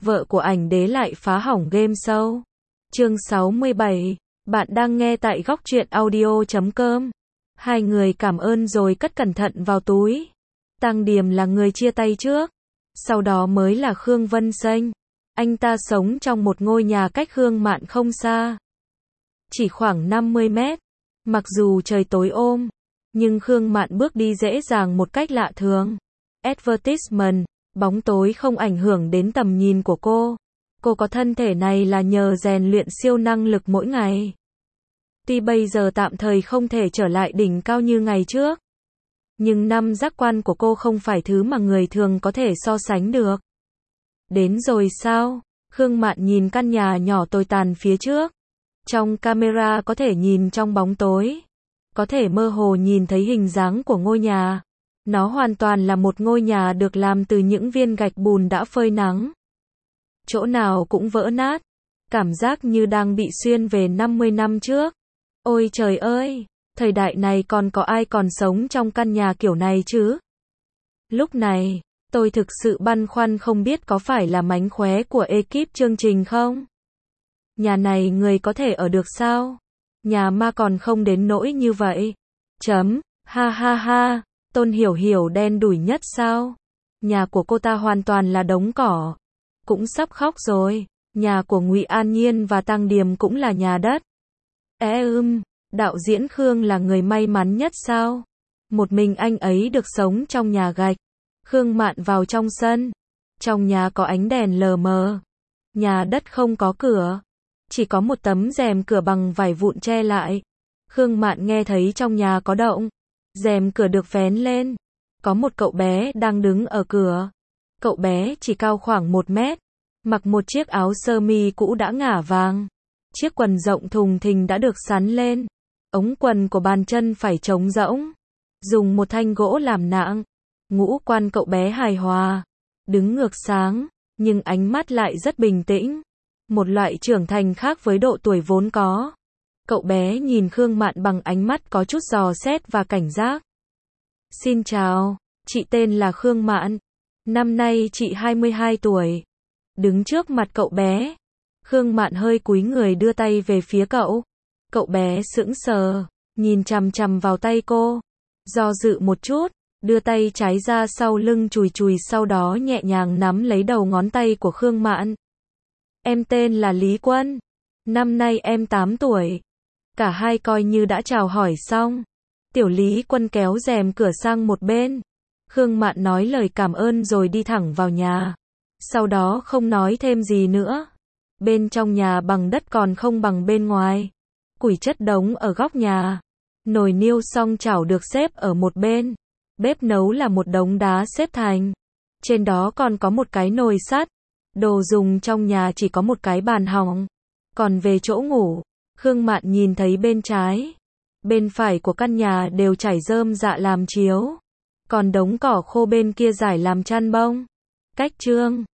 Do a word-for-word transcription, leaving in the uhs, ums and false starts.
vợ của ảnh đế lại phá hỏng game show. Chương sáu mươi bảy, bạn đang nghe tại góc truyện audio chấm com. Hai người cảm ơn rồi cất cẩn thận vào túi. Tăng Điềm là người chia tay trước, sau đó mới là Khương Vân Xanh. Anh ta sống trong một ngôi nhà cách Khương Mạn không xa, chỉ khoảng năm mươi mét. Mặc dù trời tối ôm, nhưng Khương Mạn bước đi dễ dàng một cách lạ thường. Advertisement, bóng tối không ảnh hưởng đến tầm nhìn của cô. Cô có thân thể này là nhờ rèn luyện siêu năng lực mỗi ngày. Tuy bây giờ tạm thời không thể trở lại đỉnh cao như ngày trước, nhưng năm giác quan của cô không phải thứ mà người thường có thể so sánh được. Đến rồi sao? Khương Mạn nhìn căn nhà nhỏ tồi tàn phía trước. Trong camera có thể nhìn trong bóng tối, có thể mơ hồ nhìn thấy hình dáng của ngôi nhà. Nó hoàn toàn là một ngôi nhà được làm từ những viên gạch bùn đã phơi nắng. Chỗ nào cũng vỡ nát, cảm giác như đang bị xuyên về năm mươi năm trước. Ôi trời ơi, thời đại này còn có ai còn sống trong căn nhà kiểu này chứ? Lúc này, tôi thực sự băn khoăn không biết có phải là mánh khóe của ekip chương trình không? Nhà này người có thể ở được sao? Nhà ma còn không đến nỗi như vậy. Chấm, ha ha ha, Tôn Hiểu Hiểu đen đủi nhất sao? Nhà của cô ta hoàn toàn là đống cỏ. Cũng sắp khóc rồi. Nhà của Ngụy An Nhiên và Tăng Điềm cũng là nhà đất. Ế ưm, đạo diễn Khương là người may mắn nhất sao? Một mình anh ấy được sống trong nhà gạch. Khương Mạn vào trong sân. Trong nhà có ánh đèn lờ mờ. Nhà đất không có cửa, chỉ có một tấm rèm cửa bằng vải vụn che lại. Khương Mạn nghe thấy trong nhà có động. Rèm cửa được vén lên. Có một cậu bé đang đứng ở cửa. Cậu bé chỉ cao khoảng một mét. Mặc một chiếc áo sơ mi cũ đã ngả vàng. Chiếc quần rộng thùng thình đã được sắn lên. Ống quần của bàn chân phải trống rỗng. Dùng một thanh gỗ làm nạng. Ngũ quan cậu bé hài hòa. Đứng ngược sáng, nhưng ánh mắt lại rất bình tĩnh. Một loại trưởng thành khác với độ tuổi vốn có. Cậu bé nhìn Khương Mạn bằng ánh mắt có chút dò xét và cảnh giác. Xin chào, chị tên là Khương Mạn. Năm nay chị hai mươi hai tuổi. Đứng trước mặt cậu bé, Khương Mạn hơi cúi người đưa tay về phía cậu. Cậu bé sững sờ, nhìn chằm chằm vào tay cô. Do dự một chút, đưa tay trái ra sau lưng chùi chùi, sau đó nhẹ nhàng nắm lấy đầu ngón tay của Khương Mạn. Em tên là Lý Quân. Năm nay em tám tuổi. Cả hai coi như đã chào hỏi xong. Tiểu Lý Quân kéo rèm cửa sang một bên. Khương Mạn nói lời cảm ơn rồi đi thẳng vào nhà. Sau đó không nói thêm gì nữa. Bên trong nhà bằng đất còn không bằng bên ngoài. Củi chất đống ở góc nhà. Nồi niêu song chảo được xếp ở một bên. Bếp nấu là một đống đá xếp thành. Trên đó còn có một cái nồi sắt. Đồ dùng trong nhà chỉ có một cái bàn hỏng. Còn về chỗ ngủ, Khương Mạn nhìn thấy bên trái, bên phải của căn nhà đều trải rơm rạ làm chiếu. Còn đống cỏ khô bên kia rải làm chăn bông. Cách chương